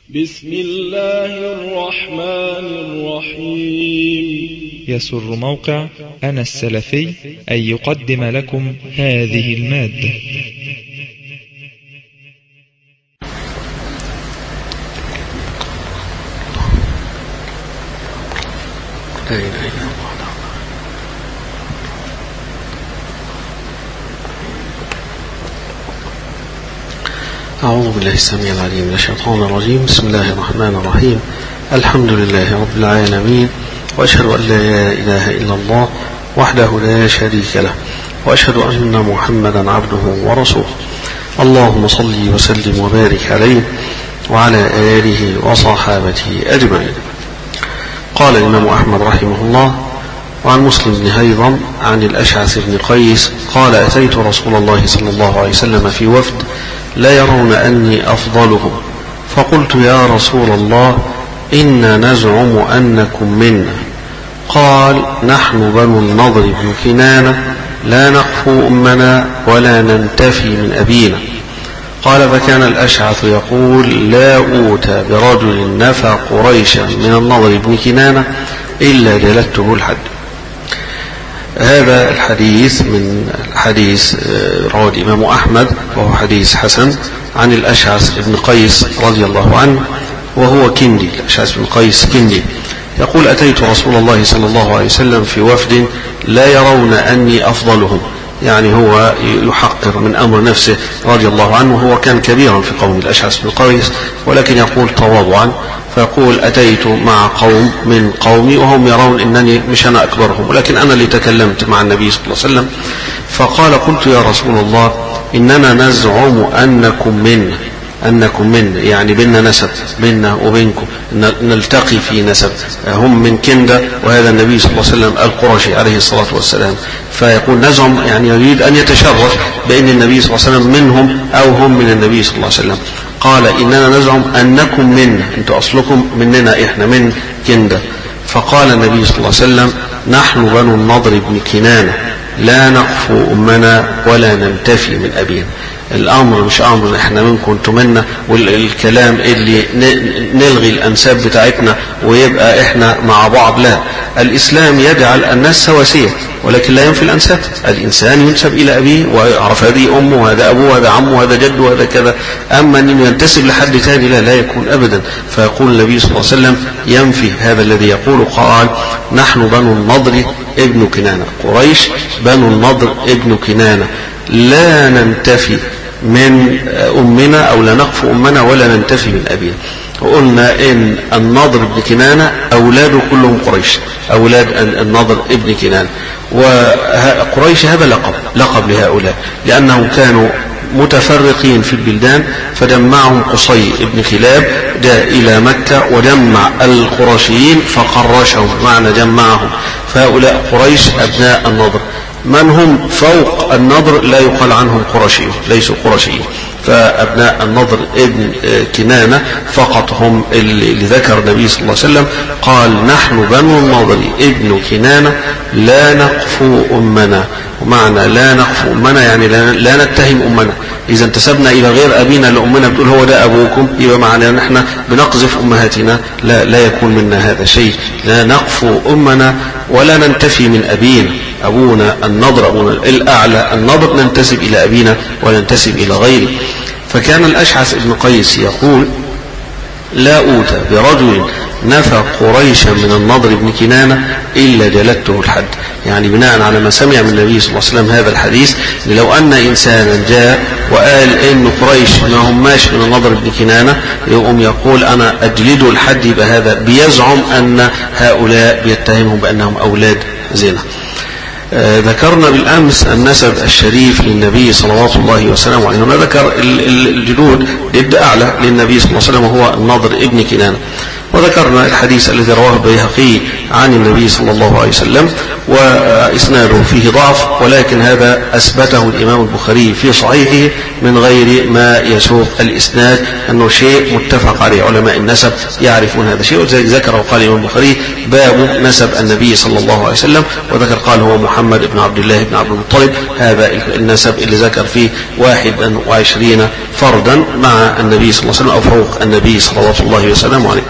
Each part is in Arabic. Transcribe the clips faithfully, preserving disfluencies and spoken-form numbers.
بسم الله الرحمن الرحيم. يسر موقع أنا السلفي أن يقدم لكم هذه المادة. لا إله إلا الله. أعوذ بالله السميع العليم من الشيطان الرجيم. بسم الله الرحمن الرحيم. الحمد لله رب العالمين، وأشهد أن لا إله إلا الله وحده لا شريك له، وأشهد أن محمدا عبده ورسوله. اللهم صل وسلم وبارك عليه وعلى آله وصحابته أجمعين. قال الإمام أحمد رحمه الله: وعن مسلم بن هيضم عن الأشعث بن قيس قال: أتيت رسول الله صلى الله عليه وسلم في وفد لا يرون أني أفضلهم، فقلت: يا رسول الله، إنا نزعم أنكم منا. قال: نحن بنو النضر بن كنانة، لا نخفو أمنا ولا ننتفي من أبينا. قال: فكان الأشعث يقول: لا أوتى برجل نفى قريشا من النضر بن كنانة إلا جلدته الحد. هذا الحديث من الحديث رواه الإمام أحمد، وهو حديث حسن، عن الأشعث بن قيس رضي الله عنه، وهو كندي. الأشعث بن قيس كندي يقول: أتيت رسول الله صلى الله عليه وسلم في وفد لا يرون أني أفضلهم، يعني هو يحقر من أمر نفسه رضي الله عنه. هو كان كبيرا في قوم الأشعث بن قيس، ولكن يقول تواضعا، فيقول: أتيت مع قوم من قومي وهم يرون أنني مش أنا أكبرهم، ولكن أنا اللي تكلمت مع النبي صلى الله عليه وسلم. فقال: قلت: يا رسول الله، إننا نزعم أنكم منا، أنكم منا يعني بيننا نسب، بيننا وبينكم نلتقي في نسب. هم من كندة، وهذا النبي صلى الله عليه وسلم القرشي عليه الصلاة والسلام. فيقول نزعم يعني يريد أن يتشرف بأن النبي صلى الله عليه وسلم منهم أو هم من النبي صلى الله عليه وسلم. قال: إننا نزعم أنكم منا، أنتم أصلكم مننا، إحنا من كندة. فقال النبي صلى الله عليه وسلم: نحن بنو النضر بن كنانة، لا نخفو أمنا ولا ننتفي من أبينا. الأمر مش أمر إحنا منكم أنتم منا، والكلام اللي نلغي الأنساب بتاعتنا ويبقى إحنا مع بعض. لا، الإسلام يجعل الناس سواسية، ولكن لا ينفي الأنساب. الإنسان ينسب إلى أبيه ويعرف هذه أمه وهذا أبوه وهذا عمه وهذا جده وهذا كذا، أما أن ينتسب لحد ثاني لا لا يكون أبدا. فيقول النبي صلى الله عليه وسلم ينفي هذا الذي يقول. قال: نحن بنو النضر ابن كنانة، قريش بنو النضر ابن كنانة، لا ننتفي من أمنا أو لا نخفو أمنا ولا ننتفي من أبينا. وقلنا إن النضر ابن كنانة أولاده كلهم قريش، أولاد النضر ابن كنانة. وقريش هذا لقب لقب لهؤلاء، لأنهم كانوا متفرقين في البلدان، فجمعهم قصي ابن خلاب جاء إلى مكة وجمع القرشيين فقرشهم، معنى جمعهم. فهؤلاء قريش أبناء النضر. من هم فوق النضر لا يقال عنهم قرشيين، ليسوا قرشيين. فأبناء النضر ابن كنانة فقط هم اللي ذكر النبي صلى الله عليه وسلم. قال: نحن بنو النضر ابن كنانة، لا نخفو أمنا. ومعنى لا نخفو أمنا يعني لا نتهم أمنا. إذا انتسبنا إلى غير أبينا لأمنا بتقول هو ده أبوكم، يبقى معنى أن احنا بنقذف أمهاتنا. لا, لا يكون منا هذا شيء. لا نخفو أمنا ولا ننتفي من أبينا. أبونا النضر، أبونا الأعلى النضر، ننتسب إلى أبينا وننتسب إلى غيره. فكان الأشعث بن قيس يقول: لا أوتى برجل نفى قريشا من النضر بن كنانة إلا جلدته الحد. يعني بناء على ما سمع من النبي صلى الله عليه وسلم هذا الحديث، لو أن إنسانا جاء وقال إن قريش ما هماش من النضر بن كنانة، يقوم يقول أنا أجلده الحد، يبقى هذا بيزعم أن هؤلاء بيتهمهم بأنهم أولاد زنا. آه ذكرنا بالأمس النسب الشريف للنبي صلوات الله وسلامه عليه. هنا ذكر الجدود جد أعلى للنبي صلى الله عليه وسلم هو النضر ابن كنانة. وذكرنا الحديث الذي رواه البيهقي عن النبي صلى الله عليه وسلم وإسناده فيه ضعف، ولكن هذا أثبته الإمام البخاري في صحيحه من غير ما يسوق الإسناد، أنه شيء متفق عليه علماء النسب يعرفون هذا الشيء. وذلك ذكر وقال الإمام البخاري باب نسب النبي صلى الله عليه وسلم، وذكر قال هو محمد بن عبد الله بن عبد المطلب. هذا النسب اللي ذكر فيه واحد وعشرين فردا مع النبي صلى الله عليه وسلم أو فوق النبي صلوات الله وسلامه عليه.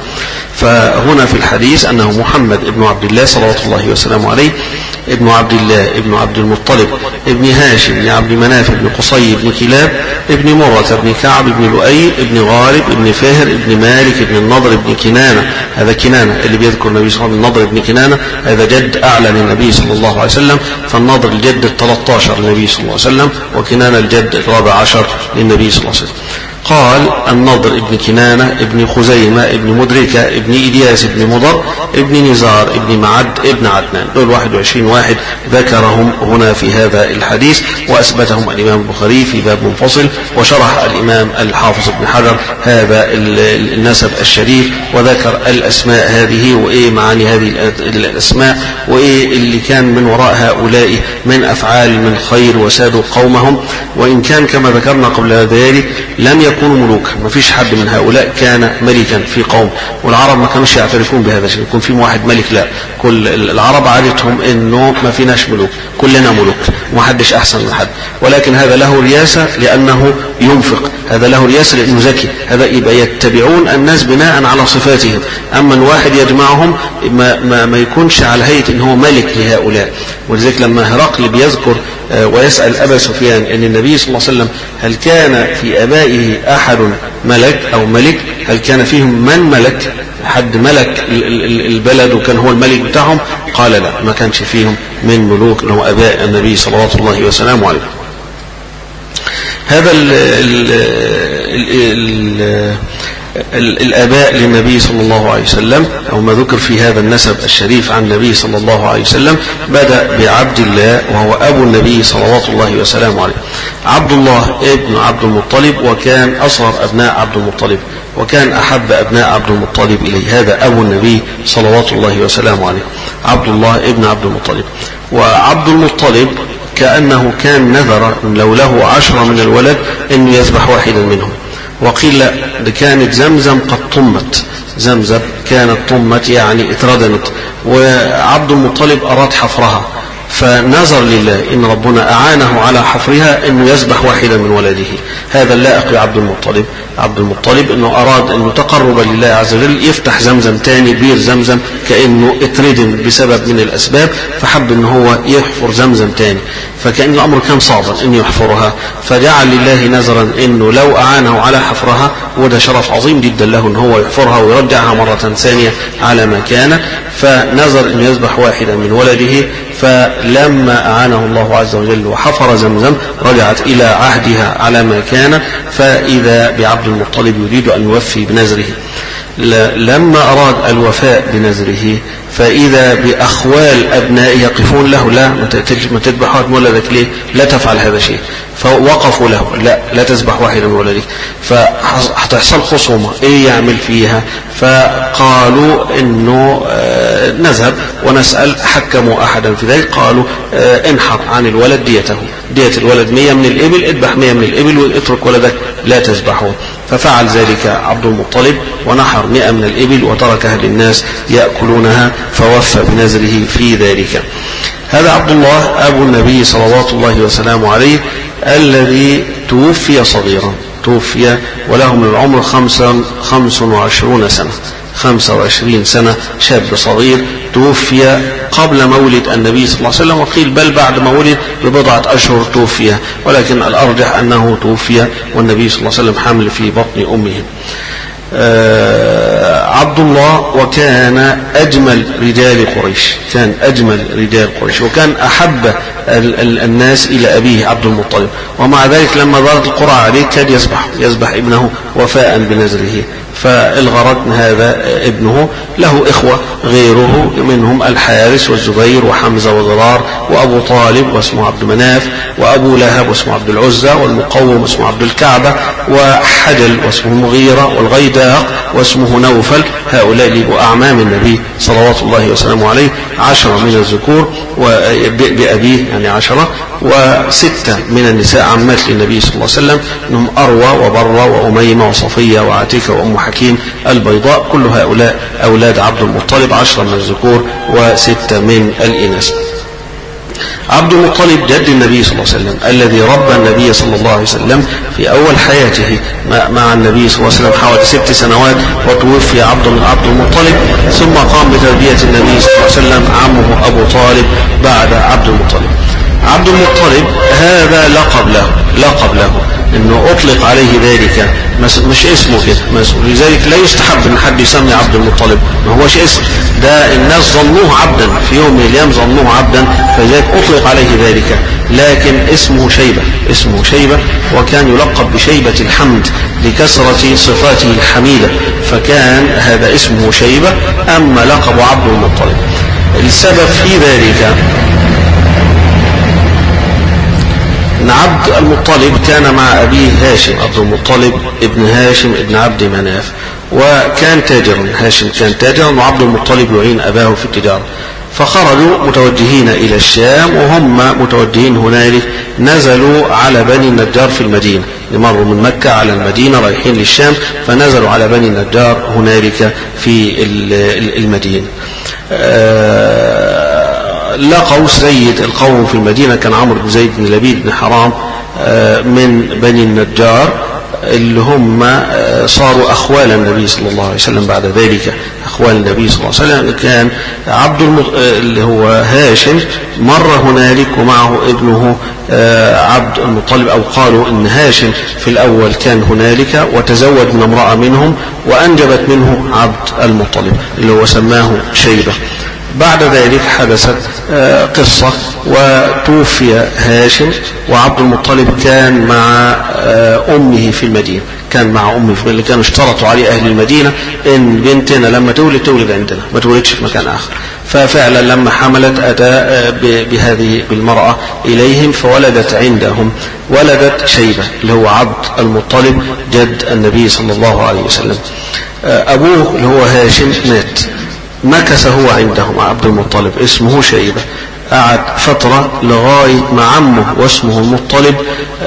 فهنا في الحديث أنه محمد بن عبد الله صلوات الله وسلامه عليه ابن عبد الله ابن عبد المطلب ابن هاشم بن عبد مناف بن قصي بن كلاب ابن مرة بن كعب بن لؤي ابن غالب ابن فهر ابن مالك ابن النضر ابن كنانة. هذا كنانة اللي بيذكر النبي صلى الله عليه وسلم النضر ابن كنانة، هذا جد أعلى للنبي صلى الله عليه وسلم، فالنضر الجد الثلاث عشر للنبي صلى الله عليه وسلم، وكنانة الجد الرابع عشر للنبي صلى الله عليه وسلم. قال النضر ابن كنانة ابن خزيمة ابن مدركة ابن إلياس ابن مضر ابن نزار ابن معد ابن عدنان. دول واحد وعشرين واحد ذكرهم هنا في هذا الحديث، وأثبتهم الإمام البخاري في باب منفصل، وشرح الإمام الحافظ ابن حجر هذا النسب الشريف، وذكر الأسماء هذه وإيه معاني هذه الأسماء، وإيه اللي كان من وراء هؤلاء من أفعال من خير وسادوا قومهم. وإن كان كما ذكرنا قبل ذلك لم يكونوا ملوكا، ما فيش حد من هؤلاء كان ملكا في قوم، والعرب ما كانوش يعترفون بهذا الشيء، يكون في واحد ملك، لا، كل العرب عادتهم انه ما فيناش ملوك، كلنا ملوك، ما حدش احسن من حد. ولكن هذا له رياسة لانه ينفق، هذا له رياسة لانه ذكي، هذا يبقى يتبعون الناس بناء على صفاتهم. اما الواحد يجمعهم ما, ما, ما يكونش على هيئة ان هو ملك لهؤلاء. ولذلك لما هرقل بيذكر ويسأل أبا سفيان أن النبي صلى الله عليه وسلم هل كان في أبائه أحد ملك أو ملك، هل كان فيهم من ملك، حد ملك البلد وكان هو الملك بتاعهم؟ قال لا، ما كانش فيهم من ملوك اللي هو أباء النبي صلوات الله وسلامه عليه. هذا ال ال ال ال الآباء للنبي صلى الله عليه وسلم أو ما ذكر في هذا النسب الشريف عن النبي صلى الله عليه وسلم بدأ بعبد الله وهو أبو النبي صلوات الله وسلامه عليه. عبد الله ابن عبد المطلب، وكان أصغر أبناء عبد المطلب، وكان أحب أبناء عبد المطلب إليه. هذا أبو النبي صلوات الله وسلامه عليه، عبد الله ابن عبد المطلب. وعبد المطلب كأنه كان نذر لو له عشرة من الولد أنه يذبح واحدا منهم، وقيل لا، ده كانت زمزم قد طمت، زمزم كانت طمت يعني اتردمت، وعبد المطلب أراد حفرها، فنظر لله إن ربنا أعانه على حفرها أنه يذبح واحدا من ولده. هذا اللائق بعبد المطلب. عبد المطلب أنه أراد أنه تقرب لله عز وجل يفتح زمزم تاني، بير زمزم كأنه اتردم بسبب من الأسباب، فحب أنه هو يحفر زمزم تاني، فكأن الأمر كان صعبا أن يحفرها، فجعل لله نذرا أنه لو أعانه على حفرها، وده شرف عظيم جدا له أنه هو يحفرها ويرجعها مرة ثانية على ما كان، فنذر أنه يذبح واحدا من ولده. فلما أعانه الله عز وجل وحفر زمزم رجعت إلى عهدها على ما كان، فإذا بعبد المطلب يريد أن يوفي بنذره. لما أراد الوفاء بنذره فإذا بأخوال أبنائه يقفون له، لا ما تذبح واحد من ولدك، ليه؟ لا تفعل هذا الشيء. فوقفوا له، لا لا تذبح واحدا من ولدك. فهتحصل خصومة، ايه يعمل فيها؟ فقالوا انه آه نذهب ونسأل، حكموا احدا في ذلك، قالوا آه انحر عن الولد ديته، دية الولد مية من الابل، اذبح مية من الابل واترك ولدك لا تذبحه. ففعل ذلك عبد المطلب ونحر مئة من الابل وتركها للناس يأكلونها، فوفى بنذره في ذلك. هذا عبد الله أبو النبي صلوات الله وسلامه عليه، الذي توفي صغيرا، توفي وله من العمر خمسا خمس وعشرون سنة، خمسة وعشرين سنة، شاب صغير، توفي قبل مولد النبي صلى الله عليه وسلم، وقيل بل بعد مولد ببضعة أشهر توفي، ولكن الأرجح أنه توفي والنبي صلى الله عليه وسلم حامل في بطن أمه. آه عبد الله، وكان أجمل رجال قريش، كان أجمل رجال قريش، وكان أحب ال ال الناس إلى أبيه عبد المطلب. ومع ذلك لما ضرت القرعة عليه كاد يذبح يذبح ابنه وفاء بنذره، فالغرض من هذا ابنه له إخوة غيره منهم الحارث والزبير وحمزة وضرار وأبو طالب واسمه عبد مناف وأبو لهب واسمه عبد العزى والمقوم واسمه عبد الكعبة وحجل واسمه المغيرة والغيداق واسمه نوفل. هؤلاء لبوا أعمام النبي صلوات الله وسلامه عليه، عشرة من الذكور بأبيه يعني عشرة، وستة من النساء عمات للنبي صلى الله عليه وسلم منهم أروى وبرة وأميمة وصفية وعاتكة وأم حكيم البيضاء. كل هؤلاء أولاد عبد المطلب، عشرة من الذكور وستة من الإناث. عبد المطلب جد النبي صلى الله عليه وسلم الذي ربى النبي صلى الله عليه وسلم في أول حياته مع النبي صلى الله عليه وسلم حوالي ست سنوات، وتوفي عبد عبد المطلب، ثم قام بتربية النبي صلى الله عليه وسلم عمه أبو طالب بعد عبد المطلب. عبد المطلب هذا لقب له لقب له انه اطلق عليه ذلك، مش اسمه كده، لذلك لا يستحب ان حد يسمي عبد المطلب، ما هوش اسم ده، الناس ظنوه عبدا في يوم من الايام، ظنوه عبدا فلذلك اطلق عليه ذلك، لكن اسمه شيبة اسمه شيبة وكان يلقب بشيبة الحمد لكثرة صفاته الحميدة، فكان هذا اسمه شيبة. اما لقب عبد المطلب السبب في ذلك ان عبد المطلب كان مع ابيه هاشم، عبد المطلب ابن هاشم ابن عبد مناف، وكان تاجرا، هاشم كان تاجرا وعبد المطلب يعين اباه في التجارة، فخرجوا متوجهين الى الشام، وهم متوجهين هنالك نزلوا على بني النجار في المدينة، مروا من مكة على المدينة رايحين للشام، فنزلوا على بني النجار هنالك في المدينة. لقوا سيد القوم في المدينة كان عمرو بن زيد بن لبيد بن حرام من بني النجار، اللي هم صاروا أخوال النبي صلى الله عليه وسلم بعد ذلك، أخوال النبي صلى الله عليه وسلم. كان عبد المط... اللي هو هاشم مر هنالك ومعه ابنه عبد المطلب، أو قالوا إن هاشم في الأول كان هنالك وتزوج من امرأة منهم وأنجبت منه عبد المطلب اللي هو سماه شيبة. بعد ذلك حدثت قصة وتوفي هاشم، وعبد المطلب كان مع أمه في المدينة، كان مع أمه في المدينة، كانوا اشترطوا عليه أهل المدينة إن بنتنا لما تولد تولد عندنا، ما تولدش في مكان آخر. ففعلا لما حملت أتى بهذه بالمرأة إليهم فولدت عندهم، ولدت شيبة اللي هو عبد المطلب جد النبي صلى الله عليه وسلم. أبوه اللي هو هاشم مات، مكث هو عندهم عبد المطلب اسمه شيبة، قعد فترة لغاية ما عمه واسمه المطلب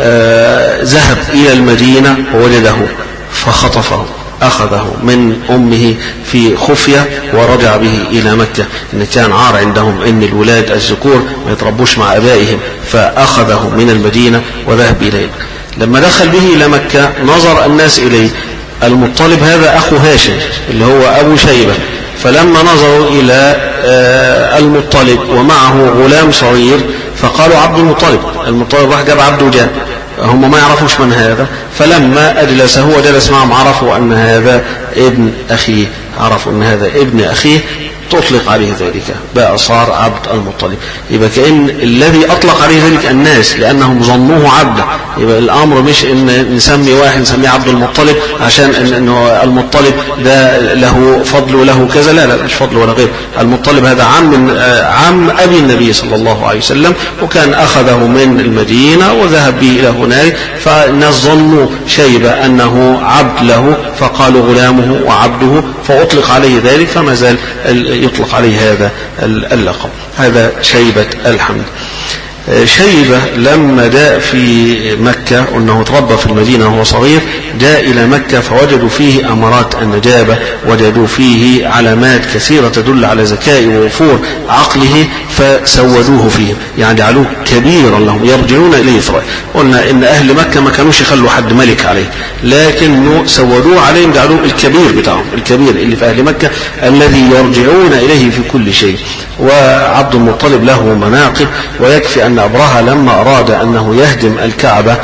آه ذهب إلى المدينة وولده فخطفه، أخذه من أمه في خفية ورجع به إلى مكة، إن كان عار عندهم إن الولاد الذكور ما يتربوش مع أبائهم، فأخذه من المدينة وذهب إليه. لما دخل به إلى مكة نظر الناس إليه، المطلب هذا أخو هاشم اللي هو أبو شيبة، فلما نظروا إلى المطلب ومعه غلام صغير فقالوا عبد المطلب، المطلب راح جاب عبده وجاء، هم ما يعرفوش من هذا، فلما أجلسه وجلس معهم عرفوا أن هذا ابن أخيه، عرفوا أن هذا ابن أخيه، تطلق عليه ذلك بقى صار عبد المطلب. يبقى كأن الذي أطلق عليه ذلك الناس لأنهم ظنوه عبدا، يبقى الأمر مش إن نسمي واحد نسميه عبد المطلب عشان إنه المطلب ده له فضل وله كذا، لا لا مش فضل ولا غير، المطلب هذا عم عم أبي النبي صلى الله عليه وسلم، وكان أخذه من المدينة وذهب به إلى هناك، فالناس ظنوا شيبة أنه عبد له فقالوا غلامه وعبده، فأطلق عليه ذلك، فما زال يطلق عليه هذا اللقب. هذا شيبة الحمد. شيبة لما جاء في مكة أنه تربى في المدينة وهو صغير، جاء إلى مكة فوجدوا فيه أمارات النجابة، وجدوا فيه علامات كثيرة تدل على ذكاء ووفور عقله، فسودوه فيه، يعني جعلوه كبيرا لهم يرجعون إليه فرائع. قلنا إن أهل مكة ما كانوش يخلوا حد ملك عليه، لكنه سودوه عليهم، جعلوه الكبير بتاعهم، الكبير اللي في أهل مكة الذي يرجعون إليه في كل شيء. وعبد المطلب له مناقب، ويكفي أن أبرهة لما أراد أنه يهدم الكعبة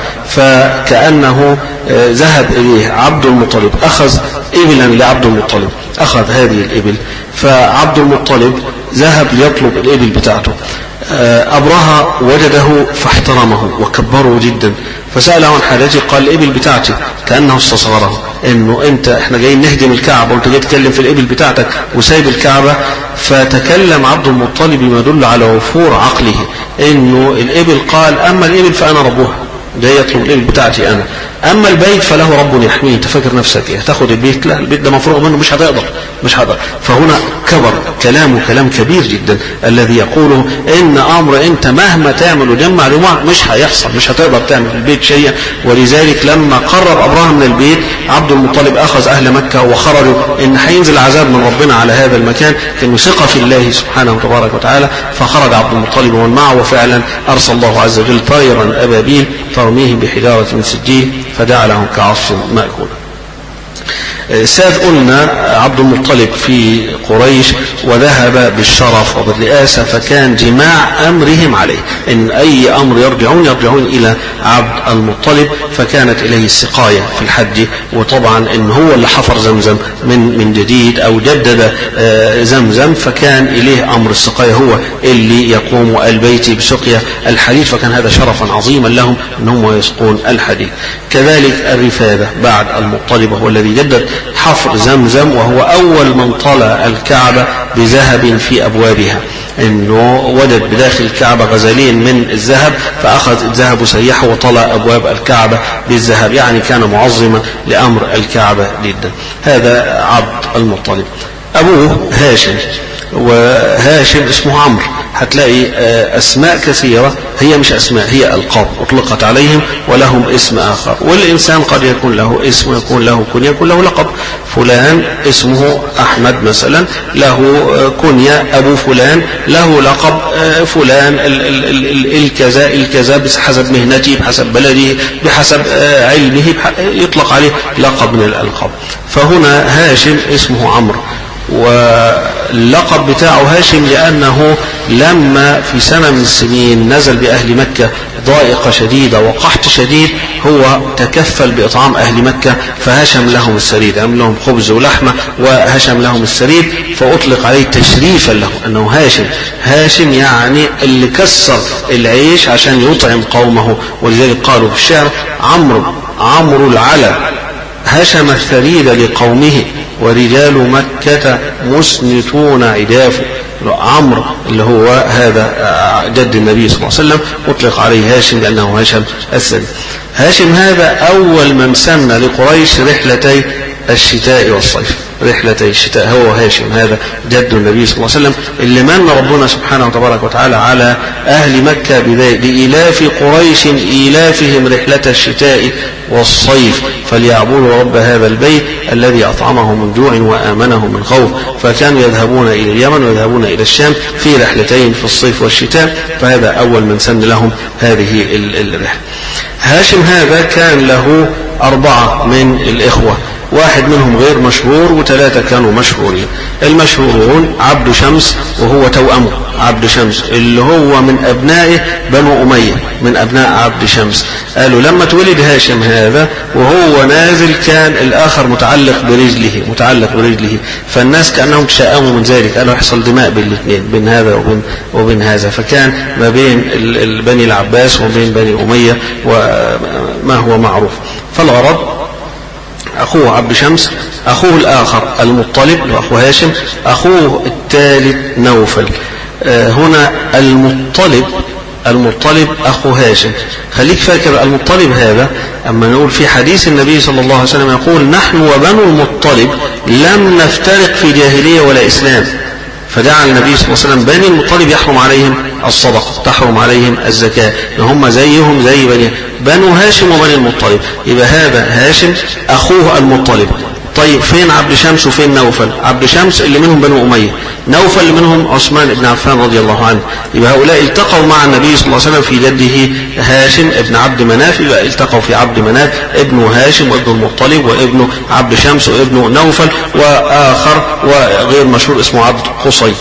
فكأنه ذهب إليه عبد المطلب، أخذ إبلا لعبد المطلب، أخذ هذه الإبل، فعبد المطلب ذهب ليطلب الإبل بتاعته، أبرهة وجده فاحترمه وكبره جدا، فسأله عن حاجته قال الإبل بتاعتي، كأنه استصغره، إنه أنت إحنا جايين نهدم الكعبة وأنت جاي تتكلم في الإبل بتاعتك وسايب الكعبة. فتكلم عبد المطلب بما يدل على وفور عقله، إنه الإبل قال أما الإبل فأنا ربها، جاي يطلب الإبل بتاعتي أنا، أما البيت فله رب يحميه. أنت فاكر نفسك إيه؟ تاخد البيت؟ لا، البيت ده مفروغ منه، مش هتقدر مش هتقدر. فهنا كبر كلامه كلام كبير جدا الذي يقوله إن أمر أنت مهما تعمل وجمع جموع مش هيحصل، مش هتقدر تعمل في البيت شيئا. ولذلك لما قرب أبراهيم من البيت عبد المطلب أخذ أهل مكة وخرجوا إن هينزل عذاب من ربنا على هذا المكان، إنه ثقة في الله سبحانه تبارك وتعالى. فخرج عبد المطلب ومن معه، وفعلا أرسل الله عز وجل طائرا أبابيل ترميهم بحجارة من سجيل فجعلهم كعصف مأكول. ساد قلنا عبد المطلب في قريش وذهب بالشرف وبالرئاسة، فكان جماع أمرهم عليه، إن أي أمر يرجعون يرجعون إلى عبد المطلب. فكانت إليه السقاية في الحج، وطبعا إن هو اللي حفر زمزم من من جديد أو جدد زمزم، فكان إليه أمر السقاية، هو اللي يقوم وآل بيتي بسقيا الحديد، فكان هذا شرفا عظيما لهم أنهم يسقون الحديد. كذلك الرفادة بعد المطلب وهو الذي جدد حفر زمزم، وهو أول من طلع الكعبة بذهب في أبوابها، إنه وجد بداخل الكعبة غزالين من الذهب فأخذ الذهب وسيحه وطلع أبواب الكعبة بالذهب، يعني كان معظما لأمر الكعبة جدا. هذا عبد المطلب. أبوه هاشم، وهاشم اسمه عمرو. هتلاقي أسماء كثيرة هي مش أسماء، هي ألقاب أطلقت عليهم ولهم اسم آخر. والإنسان قد يكون له اسم، يكون له كنية، يكون له لقب. فلان اسمه أحمد مثلا، له كنية أبو فلان، له لقب فلان الكذا الكذا بحسب مهنته، بحسب بلده، بحسب علمه، يطلق عليه لقب من الألقاب. فهنا هاشم اسمه عمرو، واللقب بتاعه هاشم لأنه لما في سنة من السنين نزل بأهل مكة ضائقة شديدة وقحط شديد، هو تكفل بإطعام أهل مكة، فهشم لهم السريد، عمل لهم خبز ولحمة وهشم لهم السريد، فأطلق عليه تشريفا له أنه هاشم. هاشم يعني اللي كسر العيش عشان يطعم قومه. ولذلك قالوا في الشعر عمرو عمرو العلا هشم الثريد لقومه، ورجال مكة مسنتون عدافه. عمرو اللي هو هذا جد النبي صلى الله عليه وسلم أطلق عليه هاشم لأنه هاشم الثري. هاشم هذا أول من سن لقريش رحلتي الشتاء والصيف، رحلتي الشتاء هو هاشم، هذا جد النبي صلى الله عليه وسلم اللي من ربنا سبحانه وتبارك وتعالى على أهل مكة بإيلاف قريش إيلافهم رحلة الشتاء والصيف، فليعبدوا رب هذا البيت الذي أطعمهم من جوع وآمنهم من خوف. فكانوا يذهبون إلى اليمن ويذهبون إلى الشام في رحلتين في الصيف والشتاء، فهذا أول من سن لهم هذه الرحلة. هاشم هذا كان له أربعة من الإخوة، واحد منهم غير مشهور وثلاثة كانوا مشهورين. المشهورون عبد شمس وهو توأمه عبد شمس اللي هو من أبنائه بنو أمية، من أبناء عبد شمس. قالوا لما تولد هاشم هذا وهو نازل كان الآخر متعلق برجله متعلق برجله فالناس كأنهم تشاءموا من ذلك، قالوا يحصل دماء بين الاثنين، بين هذا وبين, وبين هذا. فكان ما بين بني العباس وبين بني أمية وما هو معروف. فالغرض أخوه عبد شمس، أخوه الآخر المطلب وأخو هاشم، أخوه الثالث نوفل. آه هنا المطلب المطلب أخو هاشم. خليك فاكر المطلب هذا أما نقول في حديث النبي صلى الله عليه وسلم يقول نحن وبنو المطلب لم نفترق في جاهلية ولا إسلام، فجعل النبي صلى الله عليه وسلم بني المطلب يحرم عليهم الصدقة، تحرم عليهم الزكاة، هم زيهم زي بني بنو هاشم وبني المطلب. يبقى هذا هاشم أخوه المطلب. طيب فين عبد شمس وفين نوفل؟ عبد شمس اللي منهم بنو أمية، نوفل اللي منهم عثمان بن عفان رضي الله عنه. يبقى هؤلاء التقوا مع النبي صلى الله عليه وسلم في جده هاشم ابن عبد مناف، يبقى التقوا في عبد مناف ابن هاشم وابن المطلب وابن عبد شمس وابن نوفل، وآخر وغير مشهور اسمه عبد قصي.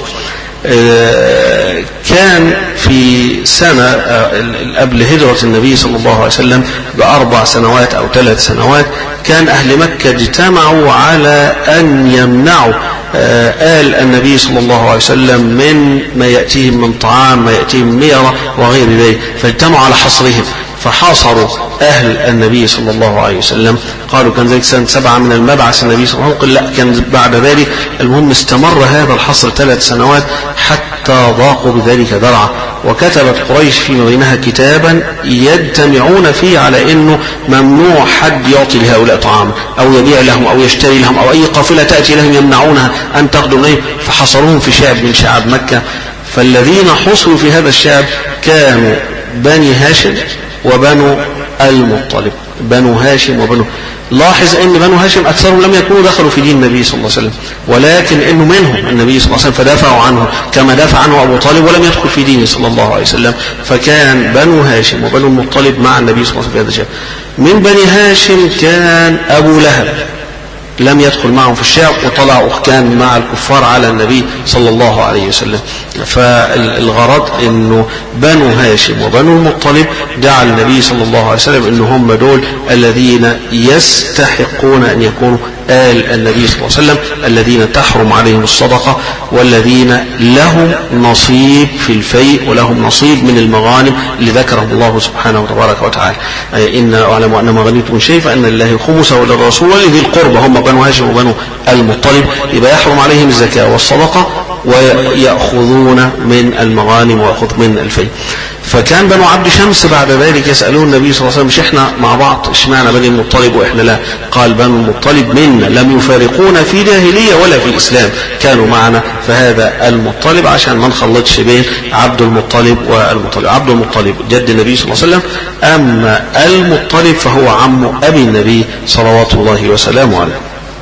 كان في سنة قبل هجرة النبي صلى الله عليه وسلم بأربع سنوات أو ثلاث سنوات كان أهل مكة اجتمعوا على أن يمنعوا آل النبي صلى الله عليه وسلم من ما يأتيهم من طعام، ما يأتيهم من ميرة وغير ذلك، فاجتمعوا على حصرهم. فحاصروا أهل النبي صلى الله عليه وسلم. قالوا كان ذلك سنة سبعة من المبعث النبي صلى الله عليه وسلم، قال لا كان بعد ذلك. المهم استمر هذا الحصر ثلاث سنوات حتى ضاقوا بذلك ذرعا. وكتبت قريش فيما بينها كتابا يجتمعون فيه على انه ممنوع حد يعطي لهؤلاء طعام او يبيع لهم او يشتري لهم او اي قافله تاتي لهم يمنعونها ان تقدم اليهم، فحصروهم في شعب من شعاب مكه. فالذين حصروا في هذا الشعب كانوا بني هاشم وبنو المطلب. بنو هاشم وبنو لاحظ ان بنو هاشم اكثرهم لم يكونوا دخلوا في دين النبي صلى الله عليه وسلم، ولكن انه منهم النبي صلى الله عليه وسلم فدافعوا عنه كما دافع عنه ابو طالب ولم يدخل في دينه صلى الله عليه وسلم. فكان بنو هاشم وبنو المطلب مع النبي صلى الله عليه وسلم في هذا الشعب. من بني هاشم كان ابو لهب لم يدخل معهم في الشعب وطلع كان مع الكفار على النبي صلى الله عليه وسلم. فالغرض انه بنو هاشم وبنو المطلب جعل النبي صلى الله عليه وسلم ان هم دول الذين يستحقون ان يكونوا آل النبي صلى الله عليه وسلم، الذين تحرم عليهم الصدقة والذين لهم نصيب في الفيء ولهم نصيب من المغانم اللي ذكرهم الله سبحانه وتبارك وتعالى. إن أعلم أن ما غنمتم من شيء فأن لله خمسه وللرسول ولذي القربى، هم بنو هاشم وبنو المطلب، يبقى يحرم عليهم الزكاة والصدقة ويأخذون من المغانم ويأخذ من الفيء. فكان بنو عبد شمس بعد ذلك يسألون النبي صلى الله عليه وسلم مش احنا مع بعض اشمعنى بني المطلب واحنا لا؟ قال بنو المطلب منا لم يفارقونا في جاهلية ولا في الإسلام، كانوا معنا. فهذا المطلب عشان ما نخلطش بين عبد المطلب والمطلب. عبد المطلب جد النبي صلى الله عليه وسلم، أما المطلب فهو عم أبي النبي صلوات الله وسلامه عليه.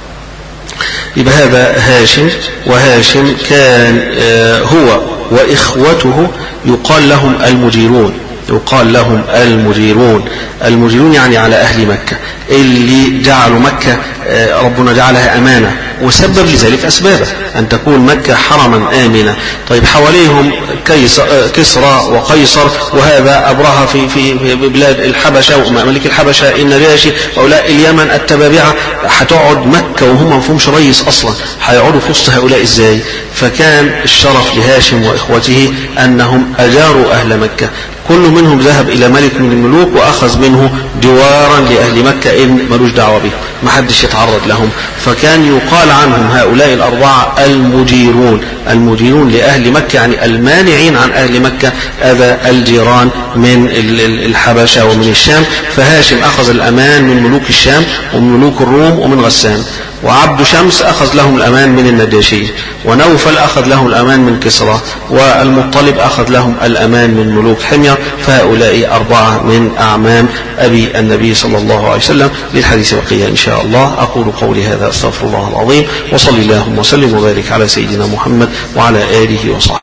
يبقى هذا هاشم، وهاشم كان هو وإخوته يقال لهم المجيرون، يقال لهم المجيرون. المجيرون يعني على أهل مكة، اللي جعلوا مكة ربنا جعلها أمانة وسبب لذلك أسبابه أن تكون مكة حرما آمنة. طيب حواليهم كسرى وقيصر وهذا أبرهة في في بلاد الحبشة وممالك الحبشة النجاشي وأولاء اليمن التبابعة. هتقعد مكة وهم ما فيهمش رئيس أصلا، هيقعدوا في وسط هؤلاء إزاي؟ فكان الشرف لهاشم وإخوته أنهم أجاروا أهل مكة. كل منهم ذهب إلى ملك من الملوك وأخذ منه جوارا لأهل مكة إن ملوش دعوة به، ما حدش يتعرض لهم. فكان يقال عنهم هؤلاء الأربعة المجيرون. المجيرون لأهل مكة يعني المانعين عن أهل مكة أذى الجيران من الحبشة ومن الشام. فهاشم أخذ الأمان من ملوك الشام ومن ملوك الروم ومن غسان، وعبد شمس أخذ لهم الأمان من النجاشي، ونوفل أخذ لهم الأمان من كسرى، والمطلب أخذ لهم الأمان من ملوك حمير. فهؤلاء أربعة من أعمام أبي النبي صلى الله عليه وسلم. للحديث بقية إن شاء الله. أقول قولي هذا أستغفر الله العظيم، وصلي اللهم وسلم وبارك على سيدنا محمد وعلى آله وصحبه.